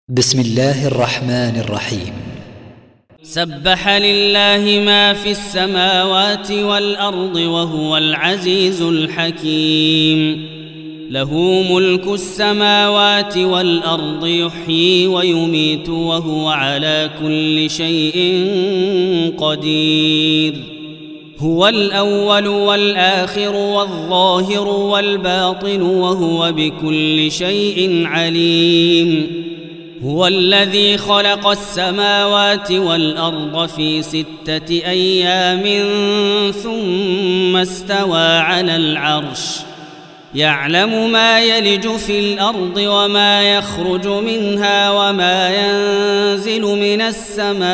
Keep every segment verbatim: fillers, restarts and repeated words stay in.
بسم الله الرحمن الرحيم. سبح لله ما في السماوات والأرض وهو العزيز الحكيم. له ملك السماوات والأرض يحيي ويميت وهو على كل شيء قدير. هو الأول والآخر والظاهر والباطن وهو بكل شيء عليم. هو الذي خلق السماوات والأرض في ستة أيام ثم استوى على العرش يعلم ما يلج في الأرض وما يخرج منها وما ينزل من السماء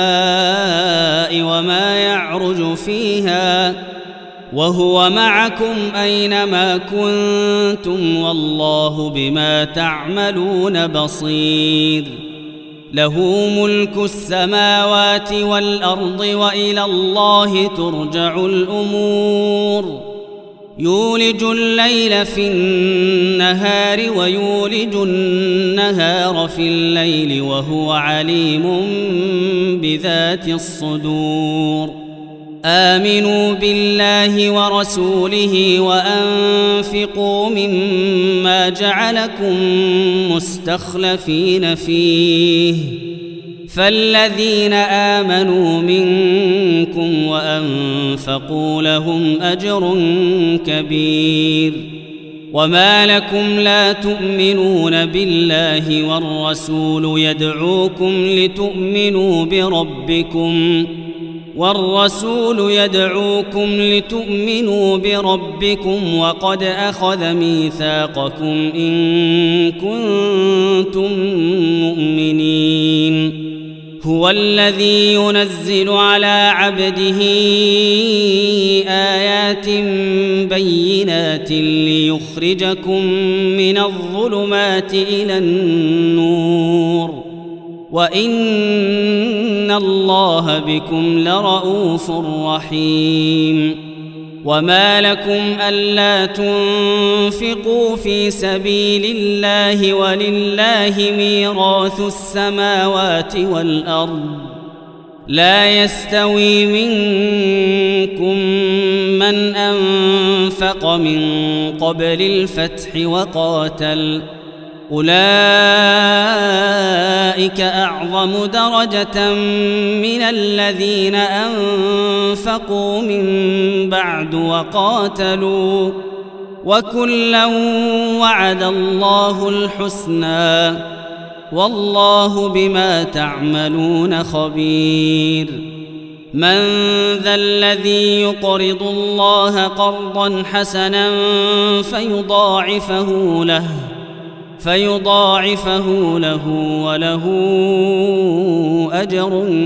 وما يعرج فيها وهو معكم أينما كنتم والله بما تعملون بصير. له ملك السماوات والأرض وإلى الله ترجع الأمور. يولج الليل في النهار ويولج النهار في الليل وهو عليم بذات الصدور. آمنوا بالله ورسوله وأنفقوا مما جعلكم مستخلفين فيه فالذين آمنوا منكم وأنفقوا لهم أجر كبير. وما لكم لا تؤمنون بالله والرسول يدعوكم لتؤمنوا بربكم والرسول يدعوكم لتؤمنوا بربكم وقد أخذ ميثاقكم إن كنتم مؤمنين. هو الذي ينزل على عبده آيات بينات ليخرجكم من الظلمات إلى النور وإن الله بكم لرؤوف رحيم. وما لكم ألا تنفقوا في سبيل الله ولله ميراث السماوات والأرض لا يستوي منكم من أنفق من قبل الفتح وقاتل أولئك أعظم درجة من الذين أنفقوا من بعد وقاتلوا وكلا وعد الله الحسنى والله بما تعملون خبير. من ذا الذي يقرض الله قرضا حسنا فيضاعفه له فيضاعفه له وله أجر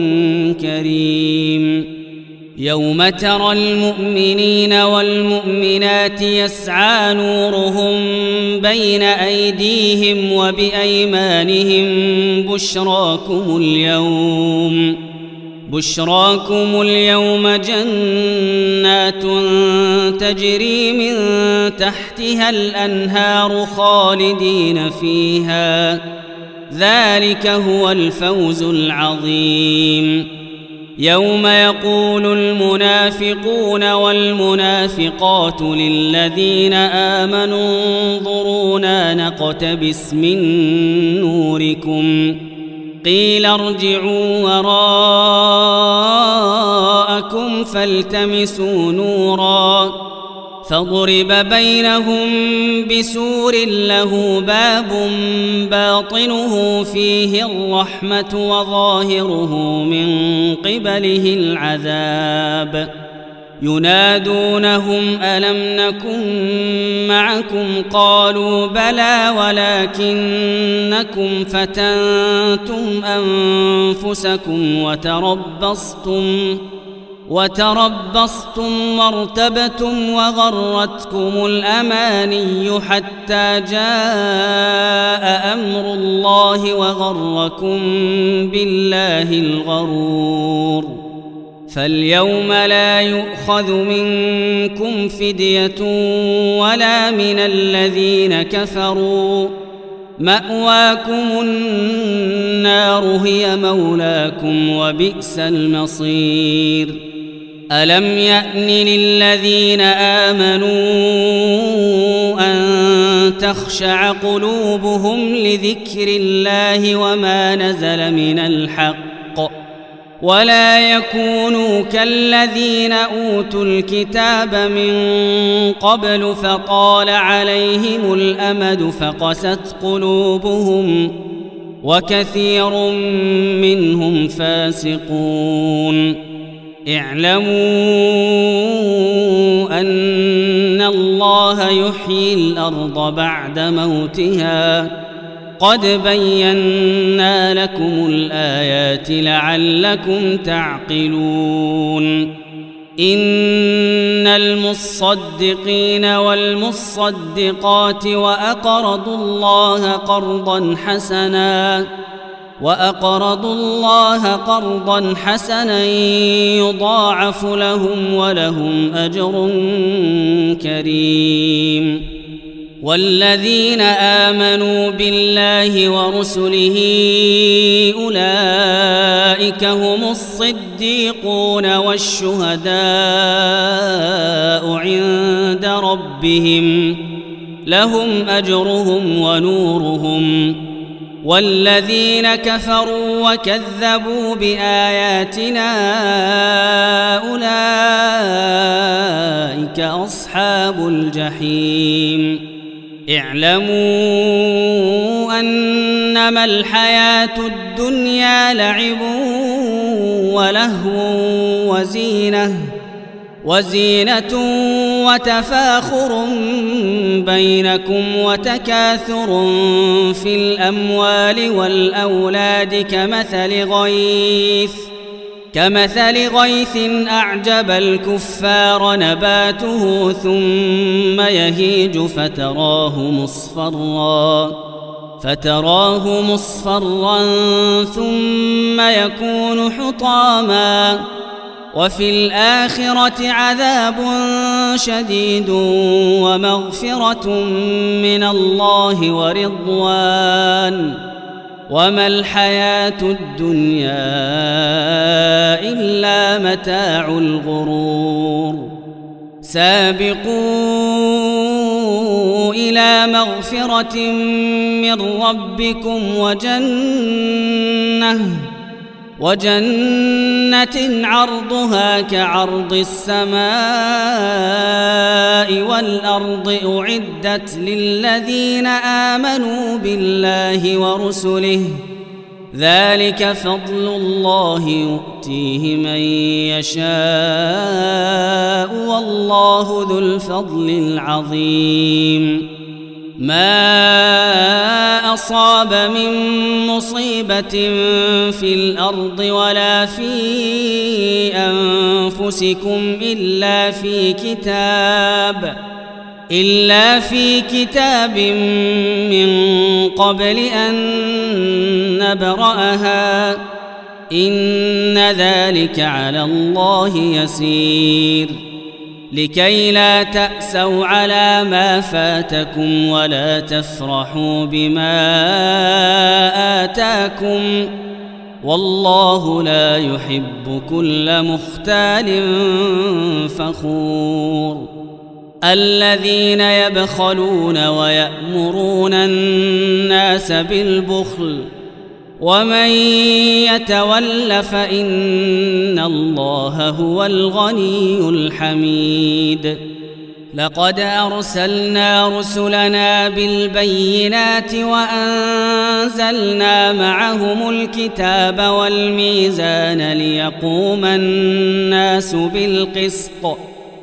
كريم. يوم ترى المؤمنين والمؤمنات يسعى نورهم بين أيديهم وبأيمانهم بشراكم اليوم بشراكم اليوم جنات تجري من تحتها الأنهار خالدين فيها ذلك هو الفوز العظيم. يوم يقول المنافقون والمنافقات للذين آمنوا انظرونا نقتبس من نوركم قيل ارجعوا وراءكم فالتمسوا نورا فضرب بينهم بسور له باب باطنه فيه الرحمة وظاهره من قبله العذاب. ينادونهم ألم نكن معكم قالوا بلى ولكنكم فتنتم أنفسكم وتربصتم وتربصتم وارتبتم وغرتكم الأماني حتى جاء أمر الله وغركم بالله الغرور. فاليوم لا يؤخذ منكم فدية ولا من الذين كفروا مأواكم النار هي مولاكم وبئس المصير. ألم يأن للذين آمنوا أن تخشع قلوبهم لذكر الله وما نزل من الحق ولا يكونوا كالذين أوتوا الكتاب من قبل فطال عليهم الأمد فقست قلوبهم وكثير منهم فاسقون. اعلموا أن الله يحيي الأرض بعد موتها قد بينا لكم الآيات لعلكم تعقلون. إن المصدقين والمصدقات وأقرضوا الله قرضا حسنا وأقرضوا الله قرضا حسنا يضاعف لهم ولهم أجر كريم. والذين آمنوا بالله ورسله أولئك هم الصديقون والشهداء عند ربهم لهم أجرهم ونورهم. والذين كفروا وكذبوا بآياتنا أولئك أصحاب الجحيم. اعلموا أنما الحياة الدنيا لعب ولهو وزينة وزينة وتفاخر بينكم وتكاثر في الأموال والأولاد كمثل غيث كمثل غيث أعجب الكفار نباته ثم يهيج فتراه مصفرا فتراه مصفرا ثم يكون حطاما وفي الآخرة عذاب شديد ومغفرة من الله ورضوان وما الحياة الدنيا إلا متاع الغرور. سابقوا إلى مغفرة من ربكم وجنة وجنة عرضها كعرض السماء والأرض أعدت للذين آمنوا بالله ورسله ذلك فضل الله يؤتيه من يشاء والله ذو الفضل العظيم. ما أصاب من مصيبة في الأرض ولا في أنفسكم إلا في كتاب إلا في كتاب من قبل أن نبرأها إن ذلك على الله يسير. لكي لا تأسوا على ما فاتكم ولا تفرحوا بما آتاكم والله لا يحب كل مختال فخور. الذين يبخلون ويأمرون الناس بالبخل ومن يتول فإن الله هو الغني الحميد. لقد أرسلنا رسلنا بالبينات وأنزلنا معهم الكتاب والميزان ليقوم الناس بالقسط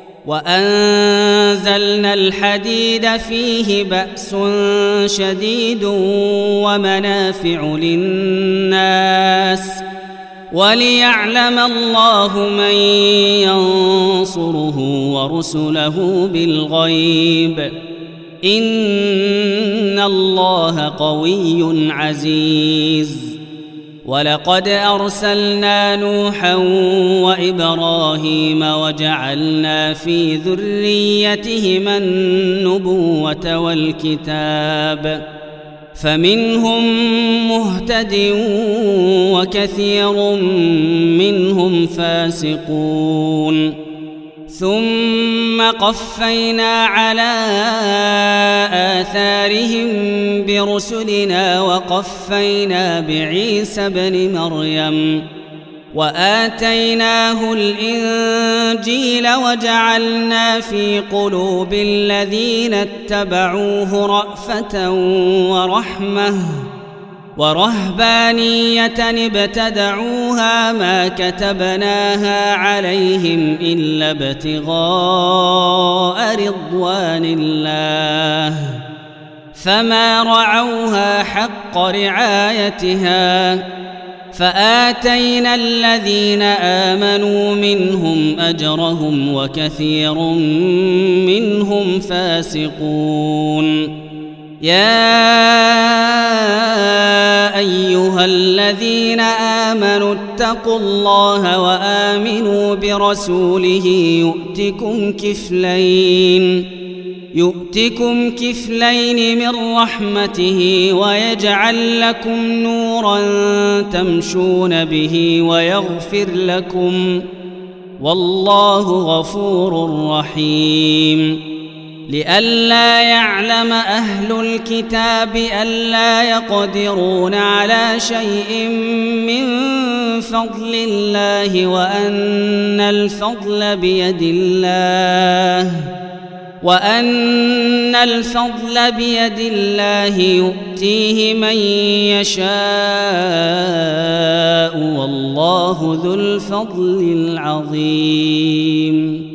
وأنزلنا الحديد فيه بأس شديد ومنافع للناس وليعلم الله من ينصره ورسله بالغيب إن الله قوي عزيز. ولقد أرسلنا نوحا وإبراهيم وجعلنا في ذريتهما النبوة والكتاب فمنهم مهتد وكثير منهم فاسقون ثم قفينا على آثارهم برسلنا وقفينا بعيسى ابن مريم وآتيناه الإنجيل وجعلنا في قلوب الذين اتبعوه رأفة ورحمة ورهبانية ابتدعوها ما كتبناها عليهم إلا ابتغاء رضوان الله فما رعوها حق رعايتها فآتينا الذين آمنوا منهم أجرهم وكثير منهم فاسقون يا أيها الذين آمنوا اتقوا الله وآمنوا برسوله يؤتكم كفلين يؤتكم كفلين من رحمته ويجعل لكم نورا تمشون به ويغفر لكم والله غفور رحيم لئلا يعلم أهل الكتاب ألا يقدرون على شيء من فضل الله وأن الفضل بيد الله وأن الفضل بيد الله يؤتيه من يشاء والله ذو الفضل العظيم